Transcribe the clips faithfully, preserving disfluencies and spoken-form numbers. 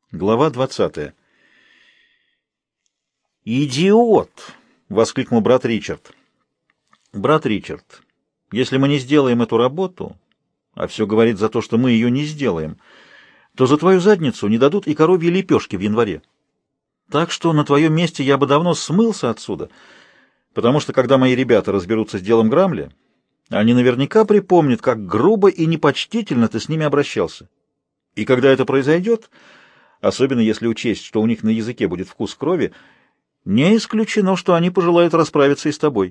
Глава двадцатая. «Идиот!» — воскликнул брат Ричард. «Брат Ричард, если мы не сделаем эту работу, а все говорит за то, что мы ее не сделаем, то за твою задницу не дадут и коровьи лепешки в январе. Так что на твоем месте я бы давно смылся отсюда, потому что, когда мои ребята разберутся с делом Грамли, они наверняка припомнят, как грубо и непочтительно ты с ними обращался. И когда это произойдет, особенно если учесть, что у них на языке будет вкус крови, не исключено, что они пожелают расправиться и с тобой».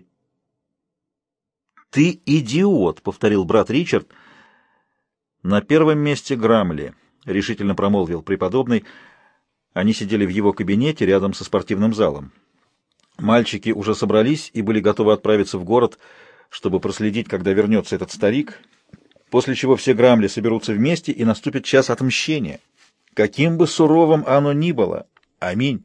«Ты идиот», — повторил брат Ричард. «На первом месте Грамли», — решительно промолвил преподобный. Они сидели в его кабинете рядом со спортивным залом. Мальчики уже собрались и были готовы отправиться в город, чтобы проследить, когда вернется этот старик, после чего все Грамли соберутся вместе, и наступит час отмщения. Каким бы суровым оно ни было. Аминь.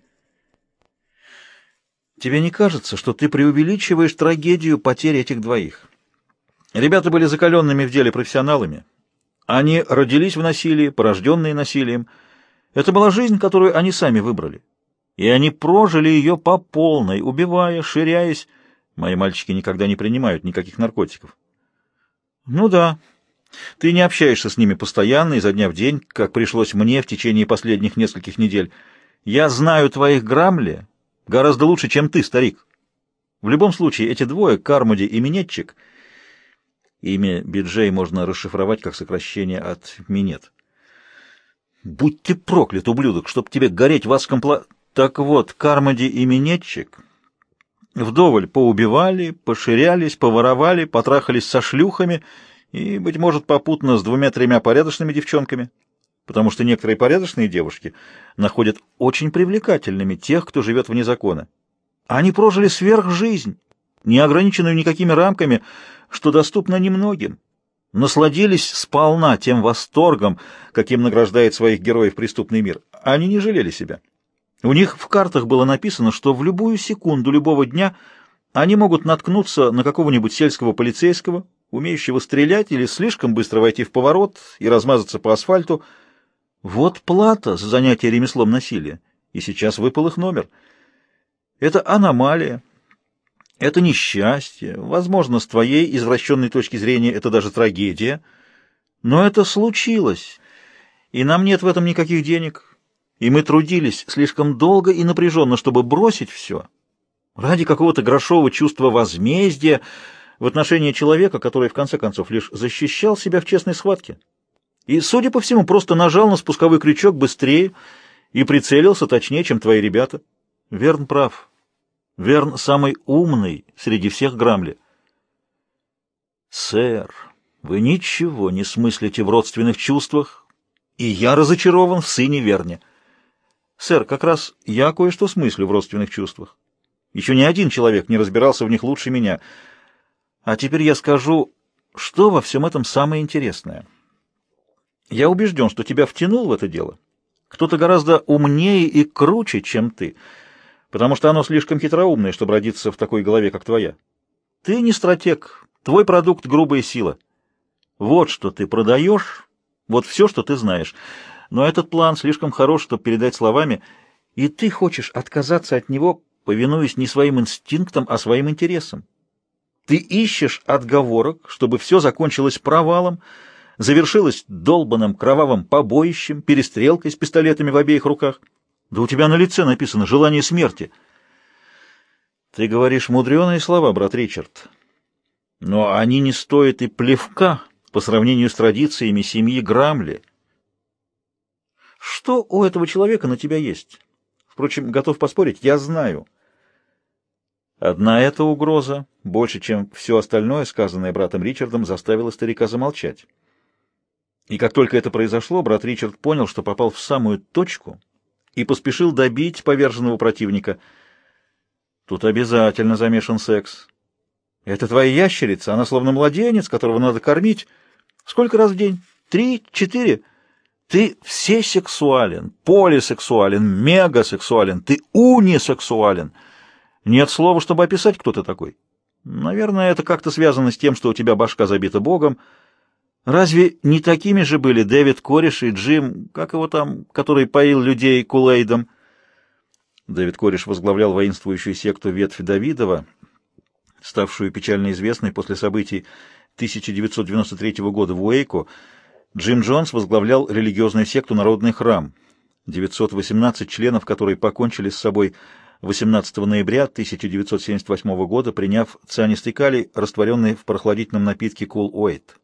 Тебе не кажется, что ты преувеличиваешь трагедию потери этих двоих? Ребята были закаленными в деле профессионалами. Они родились в насилии, порожденные насилием. Это была жизнь, которую они сами выбрали. И они прожили ее по полной, убивая, ширяясь. Мои мальчики никогда не принимают никаких наркотиков. Ну да. Ты не общаешься с ними постоянно, изо дня в день, как пришлось мне в течение последних нескольких недель. Я знаю твоих Грамли гораздо лучше, чем ты, старик. В любом случае, эти двое, Кармоди и Минетчик, имя Биджей можно расшифровать как сокращение от Минет. Будь ты проклят, ублюдок, чтоб тебе гореть в адском пла... Так вот, Кармоди и Минетчик вдоволь поубивали, поширялись, поворовали, потрахались со шлюхами и, быть может, попутно с двумя-тремя порядочными девчонками, потому что некоторые порядочные девушки находят очень привлекательными тех, кто живет вне закона. Они прожили сверхжизнь, не ограниченную никакими рамками, что доступно немногим, насладились сполна тем восторгом, каким награждает своих героев преступный мир. Они не жалели себя. У них в картах было написано, что в любую секунду любого дня они могут наткнуться на какого-нибудь сельского полицейского, умеющего стрелять или слишком быстро войти в поворот и размазаться по асфальту. Вот плата за занятие ремеслом насилия, и сейчас выпал их номер. Это аномалия, это несчастье, возможно, с твоей извращенной точки зрения это даже трагедия, но это случилось, и нам нет в этом никаких денег, и мы трудились слишком долго и напряженно, чтобы бросить все ради какого-то грошового чувства возмездия в отношении человека, который, в конце концов, лишь защищал себя в честной схватке. И, судя по всему, просто нажал на спусковой крючок быстрее и прицелился точнее, чем твои ребята. Верн прав. Верн самый умный среди всех Грамли. Сэр, вы ничего не смыслите в родственных чувствах, и я разочарован в сыне Верне. Сэр, как раз я кое-что смыслю в родственных чувствах. Еще ни один человек не разбирался в них лучше меня. А теперь я скажу, что во всем этом самое интересное. Я убежден, что тебя втянул в это дело кто-то гораздо умнее и круче, чем ты, потому что оно слишком хитроумное, чтобы родиться в такой голове, как твоя. Ты не стратег, твой продукт — грубая сила. Вот что ты продаешь, вот все, что ты знаешь. Но этот план слишком хорош, чтобы передать словами, и ты хочешь отказаться от него, повинуясь не своим инстинктам, а своим интересам. Ты ищешь отговорок, чтобы все закончилось провалом, завершилось долбаным кровавым побоищем, перестрелкой с пистолетами в обеих руках. Да у тебя на лице написано «желание смерти». Ты говоришь мудреные слова, брат Ричард, но они не стоят и плевка по сравнению с традициями семьи Грамли. Что у этого человека на тебя есть? Впрочем, готов поспорить, я знаю. Одна эта угроза, больше, чем все остальное, сказанное братом Ричардом, заставила старика замолчать. И как только это произошло, брат Ричард понял, что попал в самую точку и поспешил добить поверженного противника. Тут обязательно замешан секс. Это твоя ящерица, она словно младенец, которого надо кормить. Сколько раз в день? Три? Четыре? Ты всесексуален, полисексуален, мегасексуален, ты унисексуален. Нет слова, чтобы описать, кто ты такой. Наверное, это как-то связано с тем, что у тебя башка забита Богом. Разве не такими же были Дэвид Кореш и Джим, как его там, который поил людей Кулейдом? Дэвид Кореш возглавлял воинствующую секту Ветви Давидова, ставшую печально известной после событий тысяча девятьсот девяносто третьего года в Уэйко. Джим Джонс возглавлял религиозную секту «Народный храм», девятьсот восемнадцать членов которой покончили с собой восемнадцатого ноября тысяча девятьсот семьдесят восьмого года, приняв цианистый калий, растворенный в прохладительном напитке Кул-Уэйт.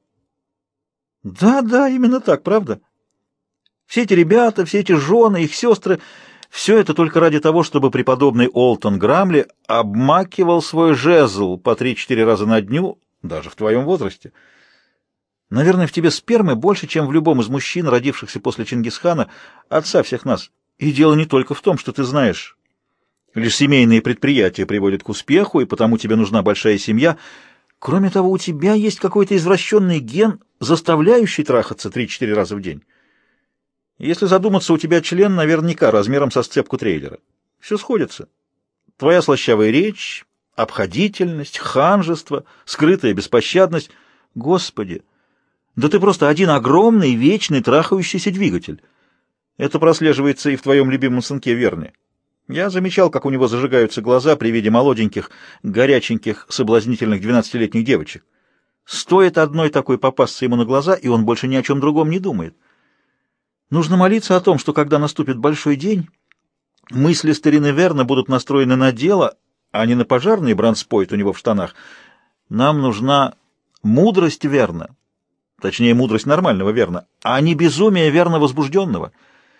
Да, да, именно так, правда? Все эти ребята, все эти жены, их сестры, все это только ради того, чтобы преподобный Олтон Грамли обмакивал свой жезл по три-четыре раза на дню, даже в твоем возрасте. Наверное, в тебе спермы больше, чем в любом из мужчин, родившихся после Чингисхана, отца всех нас. И дело не только в том, что ты знаешь. Лишь семейные предприятия приводят к успеху, и потому тебе нужна большая семья. Кроме того, у тебя есть какой-то извращенный ген, заставляющий трахаться три-четыре раза в день. Если задуматься, у тебя член наверняка размером со сцепку трейлера. Все сходится. Твоя слащавая речь, обходительность, ханжество, скрытая беспощадность. Господи, да ты просто один огромный, вечный, трахающийся двигатель. Это прослеживается и в твоем любимом сынке Верне. Я замечал, как у него зажигаются глаза при виде молоденьких, горяченьких, соблазнительных двенадцатилетних девочек. Стоит одной такой попасться ему на глаза, и он больше ни о чем другом не думает. Нужно молиться о том, что когда наступит большой день, мысли старины Верна будут настроены на дело, а не на пожарный бранспойт у него в штанах. Нам нужна мудрость Верна, точнее, мудрость нормального Верна, а не безумие Верна возбужденного.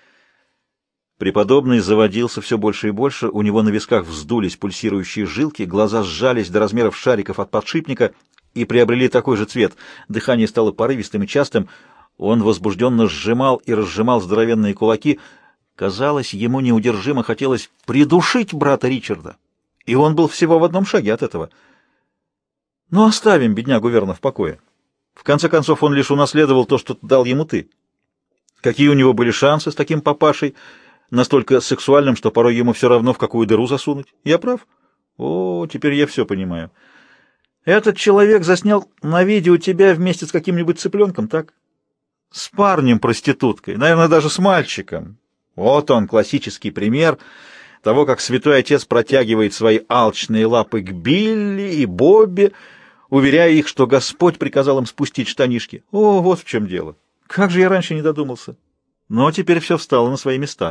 Преподобный заводился все больше и больше, у него на висках вздулись пульсирующие жилки, глаза сжались до размеров шариков от подшипника и приобрели такой же цвет. Дыхание стало порывистым и частым. Он возбужденно сжимал и разжимал здоровенные кулаки. Казалось, ему неудержимо хотелось придушить брата Ричарда, и он был всего в одном шаге от этого. Но оставим беднягу Верна в покое. В конце концов, он лишь унаследовал то, что дал ему ты. Какие у него были шансы с таким папашей, настолько сексуальным, что порой ему все равно, в какую дыру засунуть? Я прав? О, теперь я все понимаю. Этот человек заснял на видео тебя вместе с каким-нибудь цыпленком, так? С парнем-проституткой, наверное, даже с мальчиком. Вот он, классический пример того, как святой отец протягивает свои алчные лапы к Билли и Бобби, уверяя их, что Господь приказал им спустить штанишки. О, вот в чем дело. Как же я раньше не додумался. Но теперь все встало на свои места.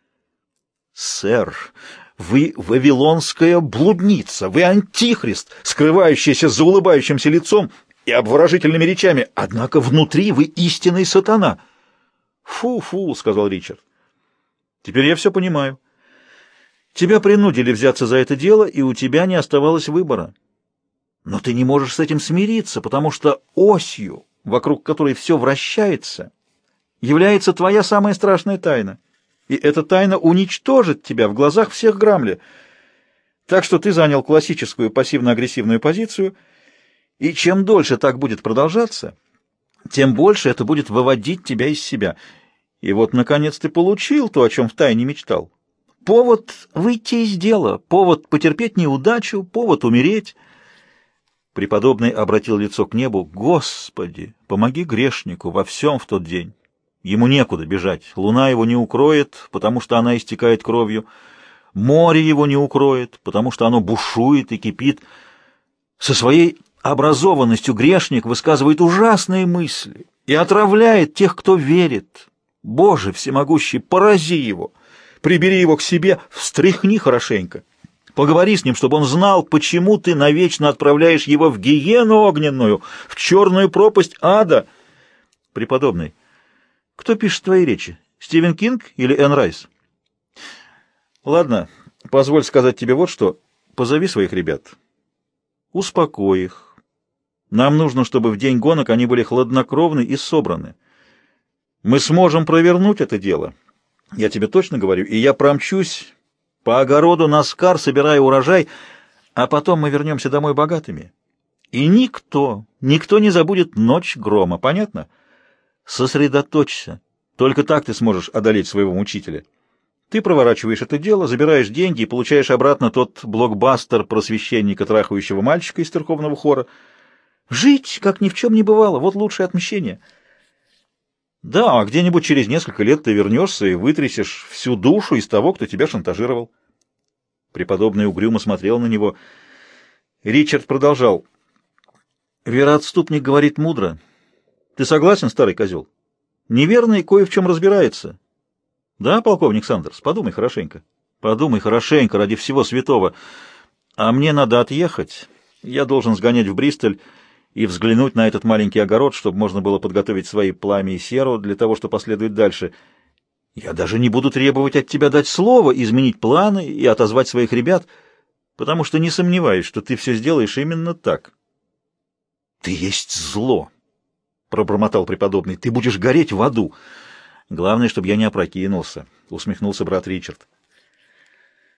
Сэр, вы вавилонская блудница, вы антихрист, скрывающийся за улыбающимся лицом и обворожительными речами, однако внутри вы истинный сатана. Фу-фу, сказал Ричард. Теперь я все понимаю. Тебя принудили взяться за это дело, и у тебя не оставалось выбора. Но ты не можешь с этим смириться, потому что осью, вокруг которой все вращается, является твоя самая страшная тайна. И эта тайна уничтожит тебя в глазах всех Грамли. Так что ты занял классическую пассивно-агрессивную позицию, и чем дольше так будет продолжаться, тем больше это будет выводить тебя из себя. И вот, наконец, ты получил то, о чем втайне мечтал. Повод выйти из дела, повод потерпеть неудачу, повод умереть. Преподобный обратил лицо к небу. Господи, помоги грешнику во всем в тот день. Ему некуда бежать, луна его не укроет, потому что она истекает кровью, море его не укроет, потому что оно бушует и кипит. Со своей образованностью грешник высказывает ужасные мысли и отравляет тех, кто верит. Боже всемогущий, порази его, прибери его к себе, встряхни хорошенько, поговори с ним, чтобы он знал, почему ты навечно отправляешь его в гиену огненную, в черную пропасть ада. Преподобный, кто пишет твои речи? Стивен Кинг или Энн Райс? Ладно, позволь сказать тебе вот что. Позови своих ребят. Успокой их. Нам нужно, чтобы в день гонок они были хладнокровны и собраны. Мы сможем провернуть это дело. Я тебе точно говорю, и я промчусь по огороду Наскар, собирая урожай, а потом мы вернемся домой богатыми. И никто, никто не забудет ночь грома, понятно? Сосредоточься. Только так ты сможешь одолеть своего мучителя. Ты проворачиваешь это дело, забираешь деньги и получаешь обратно тот блокбастер про священника, трахающего мальчика из церковного хора. Жить, как ни в чем не бывало, вот лучшее отмщение. Да, а где-нибудь через несколько лет ты вернешься и вытрясешь всю душу из того, кто тебя шантажировал. Преподобный угрюмо смотрел на него. Ричард продолжал. Вероотступник говорит мудро. Ты согласен, старый козел? Неверный кое в чем разбирается. Да, полковник Сандерс, подумай хорошенько. Подумай хорошенько, ради всего святого. А мне надо отъехать. Я должен сгонять в Бристоль и взглянуть на этот маленький огород, чтобы можно было подготовить свои пламя и серу для того, что последует дальше. Я даже не буду требовать от тебя дать слово, изменить планы и отозвать своих ребят, потому что не сомневаюсь, что ты все сделаешь именно так. — Ты есть зло, — пробормотал преподобный. — Ты будешь гореть в аду. Главное, чтобы я не опрокинулся, — усмехнулся брат Ричард.